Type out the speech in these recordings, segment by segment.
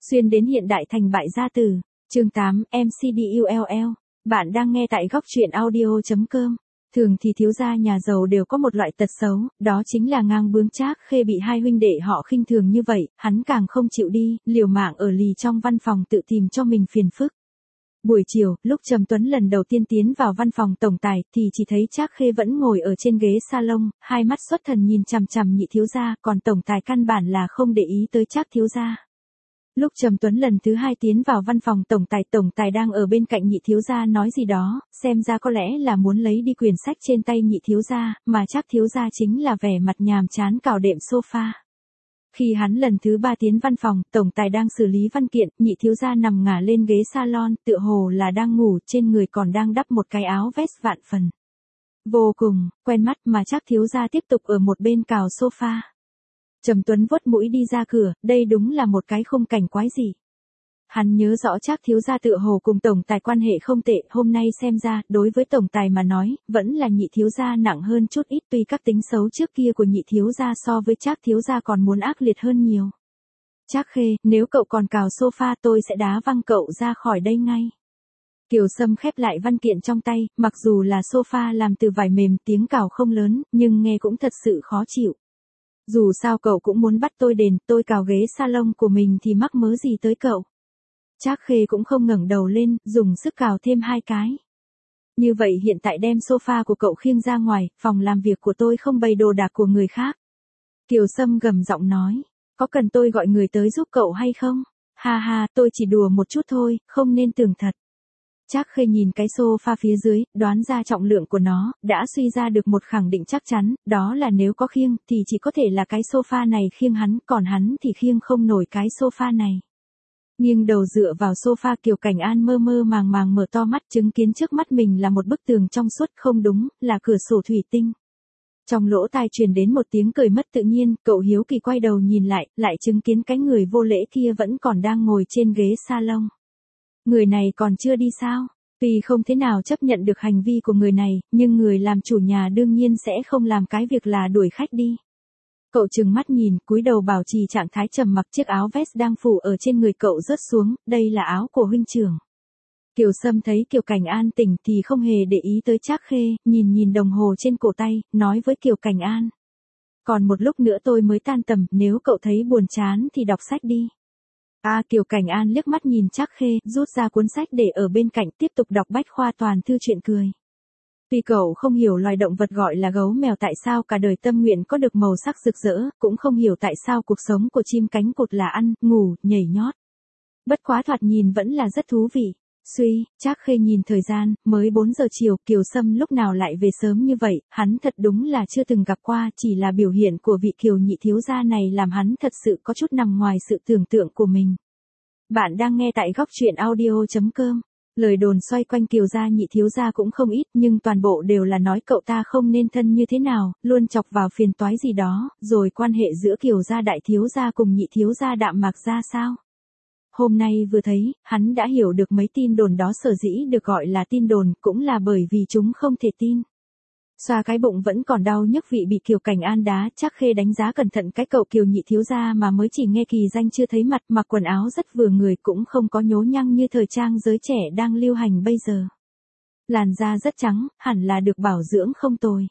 Xuyên đến hiện đại thành bại gia tử. Chương 8, MCDULL. Bạn đang nghe tại góc truyện audio.com. Thường thì thiếu gia nhà giàu đều có một loại tật xấu, đó chính là ngang bướng. Trác Khê bị hai huynh đệ họ khinh thường như vậy, hắn càng không chịu đi, liều mạng ở lì trong văn phòng tự tìm cho mình phiền phức. Buổi chiều, lúc Trầm Tuấn lần đầu tiên tiến vào văn phòng tổng tài, thì chỉ thấy Trác Khê vẫn ngồi ở trên ghế salon, hai mắt xuất thần nhìn chằm chằm Nhị thiếu gia, còn tổng tài căn bản là không để ý tới Trác thiếu gia. Lúc Trầm Tuấn lần thứ hai tiến vào văn phòng tổng tài đang ở bên cạnh Nhị thiếu gia nói gì đó, xem ra có lẽ là muốn lấy đi quyển sách trên tay Nhị thiếu gia, mà Trác thiếu gia chính là vẻ mặt nhàm chán cào đệm sofa. Khi hắn lần thứ ba tiến văn phòng, tổng tài đang xử lý văn kiện, Nhị thiếu gia nằm ngả lên ghế salon, tựa hồ là đang ngủ, trên người còn đang đắp một cái áo vest vạn phần. Vô cùng quen mắt, mà Trác thiếu gia tiếp tục ở một bên cào sofa. Trầm Tuấn vuốt mũi đi ra cửa, đây đúng là một cái khung cảnh quái dị. Hắn nhớ rõ Trác thiếu gia tựa hồ cùng tổng tài quan hệ không tệ, hôm nay xem ra, đối với tổng tài mà nói, vẫn là Nhị thiếu gia nặng hơn chút ít, tuy các tính xấu trước kia của Nhị thiếu gia so với Trác thiếu gia còn muốn ác liệt hơn nhiều. Trác Khê, nếu cậu còn cào sofa tôi sẽ đá văng cậu ra khỏi đây ngay. Kiều Sâm khép lại văn kiện trong tay, mặc dù là sofa làm từ vải mềm, tiếng cào không lớn, nhưng nghe cũng thật sự khó chịu. Dù sao cậu cũng muốn bắt tôi đền, tôi cào ghế salon của mình thì mắc mớ gì tới cậu. Trác Khê cũng không ngẩng đầu lên, dùng sức cào thêm hai cái. Như vậy hiện tại đem sofa của cậu khiêng ra ngoài, phòng làm việc của tôi không bày đồ đạc của người khác. Kiều Sâm gầm giọng nói, có cần tôi gọi người tới giúp cậu hay không? Ha ha, tôi chỉ đùa một chút thôi, không nên tưởng thật. Trác Khê nhìn cái sofa phía dưới, đoán ra trọng lượng của nó, đã suy ra được một khẳng định chắc chắn, đó là nếu có khiêng, thì chỉ có thể là cái sofa này khiêng hắn, còn hắn thì khiêng không nổi cái sofa này. Nghiêng đầu dựa vào sofa, Kiều Cảnh An mơ mơ màng màng mở to mắt, chứng kiến trước mắt mình là một bức tường trong suốt, không đúng, là cửa sổ thủy tinh. Trong lỗ tai truyền đến một tiếng cười mất tự nhiên, cậu hiếu kỳ quay đầu nhìn lại chứng kiến cái người vô lễ kia vẫn còn đang ngồi trên ghế salon. Người này còn chưa đi sao? Tuy không thế nào chấp nhận được hành vi của người này, nhưng người làm chủ nhà đương nhiên sẽ không làm cái việc là đuổi khách đi. Cậu trừng mắt nhìn, cúi đầu bảo trì trạng thái trầm mặc, chiếc áo vest đang phủ ở trên người cậu rớt xuống, đây là áo của huynh trưởng. Kiều Sâm thấy Kiều Cảnh An tỉnh thì không hề để ý tới Trác Khê, nhìn đồng hồ trên cổ tay, nói với Kiều Cảnh An. Còn một lúc nữa tôi mới tan tầm, nếu cậu thấy buồn chán thì đọc sách đi. Kiều Cảnh An liếc mắt nhìn Trác Khê, rút ra cuốn sách để ở bên cạnh, tiếp tục đọc bách khoa toàn thư truyện cười. Tuy cậu không hiểu loài động vật gọi là gấu mèo tại sao cả đời tâm nguyện có được màu sắc rực rỡ, cũng không hiểu tại sao cuộc sống của chim cánh cụt là ăn, ngủ, nhảy nhót. Bất quá thoạt nhìn vẫn là rất thú vị. Trác Khê nhìn thời gian, mới 4 giờ chiều, Kiều Sâm lúc nào lại về sớm như vậy, hắn thật đúng là chưa từng gặp qua, chỉ là biểu hiện của vị Kiều nhị thiếu gia này làm hắn thật sự có chút nằm ngoài sự tưởng tượng của mình. Bạn đang nghe tại góc truyện audio.com. Lời đồn xoay quanh Kiều gia nhị thiếu gia cũng không ít, nhưng toàn bộ đều là nói cậu ta không nên thân như thế nào, luôn chọc vào phiền toái gì đó, rồi quan hệ giữa Kiều gia đại thiếu gia cùng nhị thiếu gia đạm mạc ra sao. Hôm nay vừa thấy, hắn đã hiểu được mấy tin đồn đó sở dĩ được gọi là tin đồn, cũng là bởi vì chúng không thể tin. Xoa cái bụng vẫn còn đau nhức vị bị Kiều Cảnh An đá, Trác Khê đánh giá cẩn thận cái cậu Kiều nhị thiếu gia mà mới chỉ nghe kỳ danh chưa thấy mặt, mặc quần áo rất vừa người, cũng không có nhố nhăng như thời trang giới trẻ đang lưu hành bây giờ. Làn da rất trắng, hẳn là được bảo dưỡng không tồi.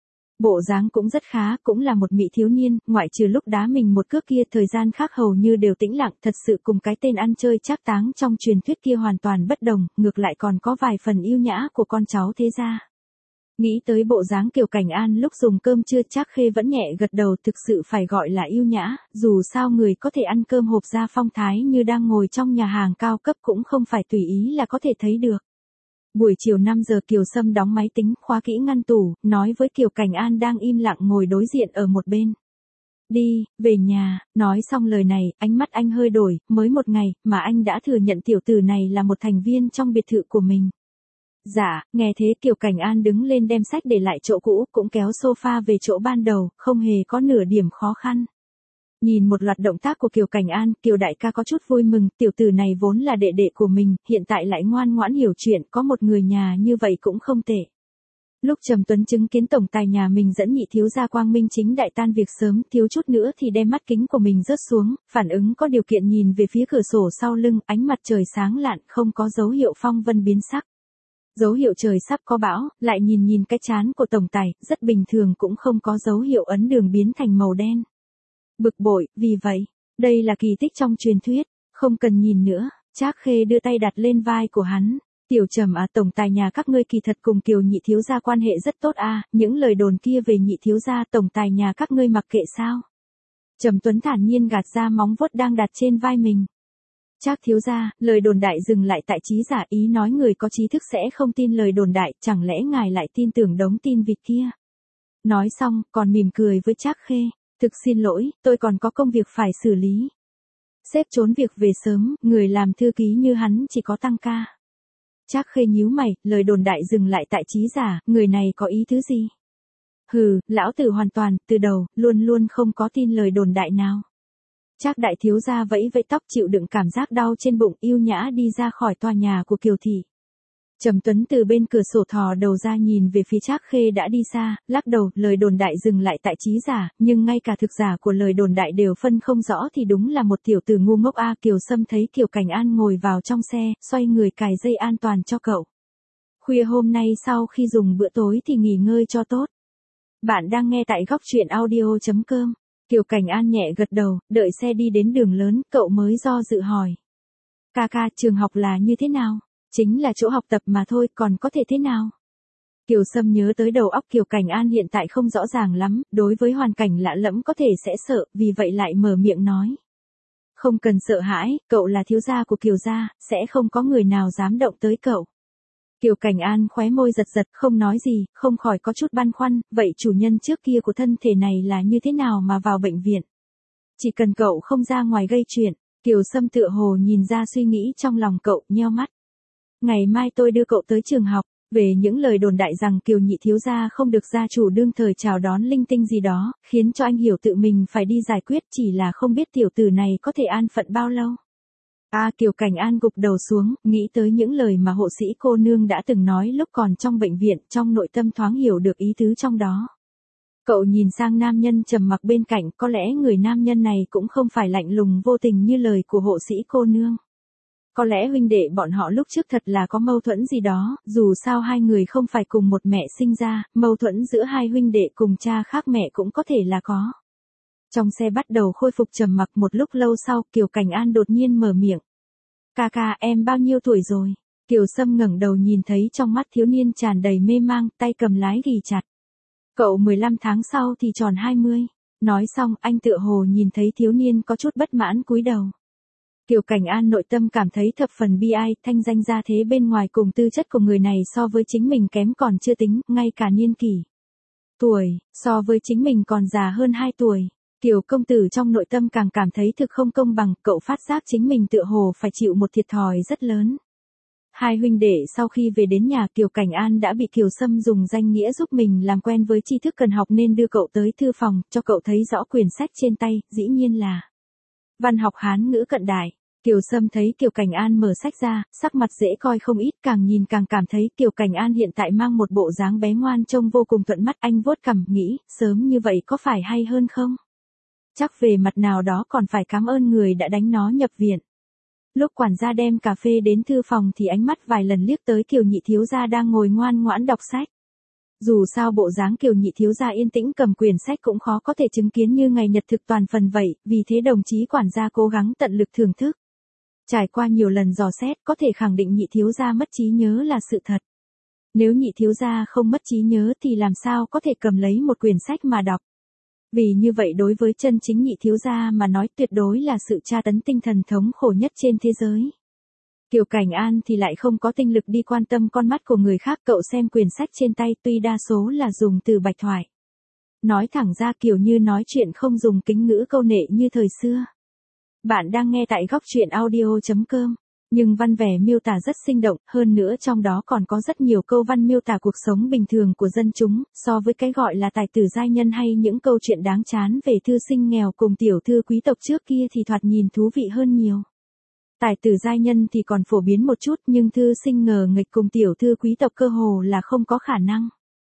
Bộ dáng cũng rất khá, cũng là một mỹ thiếu niên, ngoại trừ lúc đá mình một cước kia, thời gian khác hầu như đều tĩnh lặng, thật sự cùng cái tên ăn chơi trác táng trong truyền thuyết kia hoàn toàn bất đồng, ngược lại còn có vài phần yêu nhã của con cháu thế gia. Nghĩ tới bộ dáng Kiều Cảnh An lúc dùng cơm trưa, Trác Khê vẫn nhẹ gật đầu, thực sự phải gọi là yêu nhã, dù sao người có thể ăn cơm hộp ra phong thái như đang ngồi trong nhà hàng cao cấp cũng không phải tùy ý là có thể thấy được. Buổi chiều 5 giờ Kiều Sâm đóng máy tính, khóa kỹ ngăn tủ, nói với Kiều Cảnh An đang im lặng ngồi đối diện ở một bên. Đi, về nhà, nói xong lời này, ánh mắt anh hơi đổi, mới một ngày, mà anh đã thừa nhận tiểu tử này là một thành viên trong biệt thự của mình. Dạ, nghe thế Kiều Cảnh An đứng lên đem sách để lại chỗ cũ, cũng kéo sofa về chỗ ban đầu, không hề có nửa điểm khó khăn. Nhìn một loạt động tác của Kiều Cảnh An, Kiều đại ca có chút vui mừng, tiểu tử này vốn là đệ đệ của mình, hiện tại lại ngoan ngoãn hiểu chuyện, có một người nhà như vậy cũng không tệ. Lúc Trầm Tuấn chứng kiến tổng tài nhà mình dẫn nhị thiếu gia quang minh chính đại tan việc sớm, thiếu chút nữa thì đem mắt kính của mình rớt xuống, phản ứng có điều kiện nhìn về phía cửa sổ sau lưng, ánh mặt trời sáng lạn, không có dấu hiệu phong vân biến sắc. Dấu hiệu trời sắp có bão, lại nhìn cái trán của tổng tài, rất bình thường cũng không có dấu hiệu ấn đường biến thành màu đen. Bực bội, vì vậy, đây là kỳ tích trong truyền thuyết, không cần nhìn nữa, Trác Khê đưa tay đặt lên vai của hắn. Tiểu Trầm à, tổng tài nhà các ngươi kỳ thật cùng Kiều nhị thiếu gia quan hệ rất tốt à, những lời đồn kia về nhị thiếu gia tổng tài nhà các ngươi mặc kệ sao? Trầm Tuấn thản nhiên gạt ra móng vuốt đang đặt trên vai mình. Trác thiếu gia, lời đồn đại dừng lại tại trí giả, ý nói người có trí thức sẽ không tin lời đồn đại, chẳng lẽ ngài lại tin tưởng đống tin vịt kia? Nói xong, còn mỉm cười với Trác Khê, thực xin lỗi, tôi còn có công việc phải xử lý. Sếp trốn việc về sớm, người làm thư ký như hắn chỉ có tăng ca. Trác Khê nhíu mày, lời đồn đại dừng lại tại trí giả, người này có ý thứ gì? Hừ, lão tử hoàn toàn, từ đầu, luôn không có tin lời đồn đại nào. Trác đại thiếu gia vẫy vẫy tóc chịu đựng cảm giác đau trên bụng, yêu nhã đi ra khỏi tòa nhà của Kiều thị. Trầm Tuấn từ bên cửa sổ thò đầu ra nhìn về phía Trác Khê đã đi xa, lắc đầu, lời đồn đại dừng lại tại trí giả, nhưng ngay cả thực giả của lời đồn đại đều phân không rõ thì đúng là một tiểu tử ngu ngốc a. Kiều Sâm thấy Kiều Cảnh An ngồi vào trong xe, xoay người cài dây an toàn cho cậu. Khuya hôm nay sau khi dùng bữa tối thì nghỉ ngơi cho tốt. Bạn đang nghe tại góc truyện audio.com. Kiều Cảnh An nhẹ gật đầu, đợi xe đi đến đường lớn, cậu mới do dự hỏi. Ca, trường học là như thế nào? Chính là chỗ học tập mà thôi, còn có thể thế nào? Kiều Sâm nhớ tới đầu óc Kiều Cảnh An hiện tại không rõ ràng lắm, đối với hoàn cảnh lạ lẫm có thể sẽ sợ, vì vậy lại mở miệng nói. Không cần sợ hãi, cậu là thiếu gia của Kiều gia, sẽ không có người nào dám động tới cậu. Kiều Cảnh An khóe môi giật không nói gì, không khỏi có chút băn khoăn, vậy chủ nhân trước kia của thân thể này là như thế nào mà vào bệnh viện? Chỉ cần cậu không ra ngoài gây chuyện, Kiều Sâm tựa hồ nhìn ra suy nghĩ trong lòng cậu, nheo mắt. Ngày mai tôi đưa cậu tới trường học, về những lời đồn đại rằng Kiều nhị thiếu gia không được gia chủ đương thời chào đón linh tinh gì đó, khiến cho anh hiểu tự mình phải đi giải quyết, chỉ là không biết tiểu tử này có thể an phận bao lâu. Kiều Cảnh An gục đầu xuống, nghĩ tới những lời mà hộ sĩ cô nương đã từng nói lúc còn trong bệnh viện, trong nội tâm thoáng hiểu được ý tứ trong đó. Cậu nhìn sang nam nhân trầm mặc bên cạnh, có lẽ người nam nhân này cũng không phải lạnh lùng vô tình như lời của hộ sĩ cô nương. Có lẽ huynh đệ bọn họ lúc trước thật là có mâu thuẫn gì đó, dù sao hai người không phải cùng một mẹ sinh ra, mâu thuẫn giữa hai huynh đệ cùng cha khác mẹ cũng có thể là có. Trong xe bắt đầu khôi phục trầm mặc, một lúc lâu sau, Kiều Cảnh An đột nhiên mở miệng. Ca, em bao nhiêu tuổi rồi? Kiều Sâm ngẩng đầu nhìn thấy trong mắt thiếu niên tràn đầy mê mang, tay cầm lái ghì chặt. Cậu 15 tháng sau thì tròn 20. Nói xong, anh tựa hồ nhìn thấy thiếu niên có chút bất mãn cúi đầu. Kiều Cảnh An nội tâm cảm thấy thập phần bi ai, thanh danh gia thế bên ngoài cùng tư chất của người này so với chính mình kém còn chưa tính, ngay cả niên kỷ. Tuổi, so với chính mình còn già hơn 2 tuổi. Kiều công tử trong nội tâm càng cảm thấy thực không công bằng, cậu phát giác chính mình tựa hồ phải chịu một thiệt thòi rất lớn. Hai huynh đệ sau khi về đến nhà, Kiều Cảnh An đã bị Kiều Sâm dùng danh nghĩa giúp mình làm quen với tri thức cần học nên đưa cậu tới thư phòng, cho cậu thấy rõ quyển sách trên tay, dĩ nhiên là văn học Hán ngữ cận đại. Kiều Sâm thấy Kiều Cảnh An mở sách ra, sắc mặt dễ coi không ít, càng nhìn càng cảm thấy Kiều Cảnh An hiện tại mang một bộ dáng bé ngoan trông vô cùng thuận mắt. Anh vuốt cằm, nghĩ, sớm như vậy có phải hay hơn không? Chắc về mặt nào đó còn phải cảm ơn người đã đánh nó nhập viện. Lúc quản gia đem cà phê đến thư phòng thì ánh mắt vài lần liếc tới Kiều nhị thiếu gia đang ngồi ngoan ngoãn đọc sách. Dù sao bộ dáng Kiều nhị thiếu gia yên tĩnh cầm quyển sách cũng khó có thể chứng kiến như ngày nhật thực toàn phần vậy, vì thế đồng chí quản gia cố gắng tận lực thưởng thức. Trải qua nhiều lần dò xét, có thể khẳng định nhị thiếu gia mất trí nhớ là sự thật. Nếu nhị thiếu gia không mất trí nhớ thì làm sao có thể cầm lấy một quyển sách mà đọc. Vì như vậy đối với chân chính nhị thiếu gia mà nói tuyệt đối là sự tra tấn tinh thần thống khổ nhất trên thế giới. Kiều Cảnh An thì lại không có tinh lực đi quan tâm con mắt của người khác, cậu xem quyển sách trên tay tuy đa số là dùng từ bạch thoại. Nói thẳng ra kiểu như nói chuyện không dùng kính ngữ câu nệ như thời xưa. Bạn đang nghe tại góc truyện audio.com. Nhưng văn vẻ miêu tả rất sinh động, hơn nữa trong đó còn có rất nhiều câu văn miêu tả cuộc sống bình thường của dân chúng, so với cái gọi là tài tử giai nhân hay những câu chuyện đáng chán về thư sinh nghèo cùng tiểu thư quý tộc trước kia thì thoạt nhìn thú vị hơn nhiều. Tài tử giai nhân thì còn phổ biến một chút, nhưng thư sinh ngờ nghịch cùng tiểu thư quý tộc cơ hồ là không có khả năng.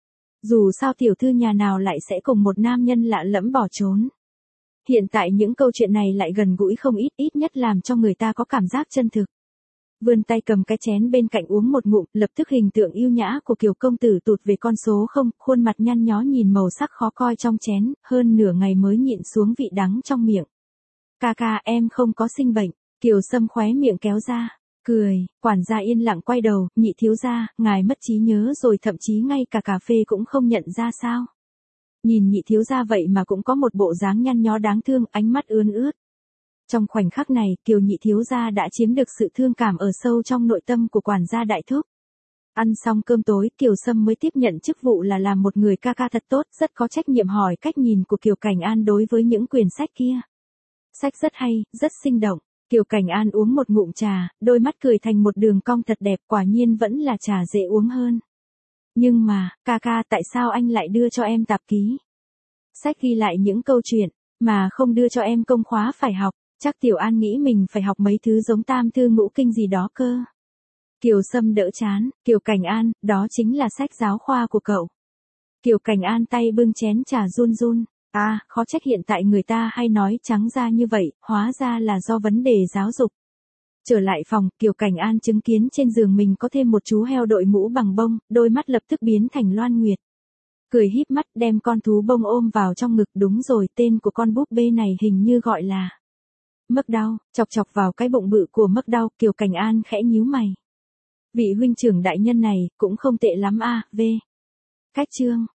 Dù sao tiểu thư nhà nào lại sẽ cùng một nam nhân lạ lẫm bỏ trốn. Hiện tại những câu chuyện này lại gần gũi không ít, ít nhất làm cho người ta có cảm giác chân thực. Vươn tay cầm cái chén bên cạnh uống một ngụm, lập tức hình tượng yêu nhã của Kiều công tử tụt về con số 0, khuôn mặt nhăn nhó nhìn màu sắc khó coi trong chén, hơn nửa ngày mới nhịn xuống vị đắng trong miệng. Ca ca, em không có sinh bệnh. Kiều Sâm khóe miệng kéo ra, cười. Quản gia yên lặng quay đầu, nhị thiếu gia, ngài mất trí nhớ rồi, thậm chí ngay cả cà phê cũng không nhận ra sao? Nhìn nhị thiếu gia vậy mà cũng có một bộ dáng nhăn nhó đáng thương, ánh mắt ươn ướt. Trong khoảnh khắc này, Kiều nhị thiếu gia đã chiếm được sự thương cảm ở sâu trong nội tâm của quản gia đại thúc. Ăn xong cơm tối, Kiều Sâm mới tiếp nhận chức vụ là làm một người ca ca thật tốt, rất có trách nhiệm hỏi cách nhìn của Kiều Cảnh An đối với những quyển sách kia. Sách rất hay, rất sinh động. Kiều Cảnh An uống một ngụm trà, đôi mắt cười thành một đường cong thật đẹp, quả nhiên vẫn là trà dễ uống hơn. Nhưng mà, ca ca, tại sao anh lại đưa cho em tạp ký? Sách ghi lại những câu chuyện, mà không đưa cho em công khóa phải học, chắc Tiểu An nghĩ mình phải học mấy thứ giống tam thư ngũ kinh gì đó cơ. Kiều Sâm đỡ chán, Kiều Cảnh An, đó chính là sách giáo khoa của cậu. Kiều Cảnh An tay bưng chén trà run run. À, khó trách hiện tại người ta hay nói trắng ra như vậy, hóa ra là do vấn đề giáo dục. Trở lại phòng, Kiều Cảnh An chứng kiến trên giường mình có thêm một chú heo đội mũ bằng bông, đôi mắt lập tức biến thành Loan Nguyệt. Cười híp mắt đem con thú bông ôm vào trong ngực, đúng rồi, tên của con búp bê này hình như gọi là Mấc Đau. Chọc chọc vào cái bụng bự của Mấc Đau, Kiều Cảnh An khẽ nhíu mày. Vị huynh trưởng đại nhân này, cũng không tệ lắm a. V. Cách chương.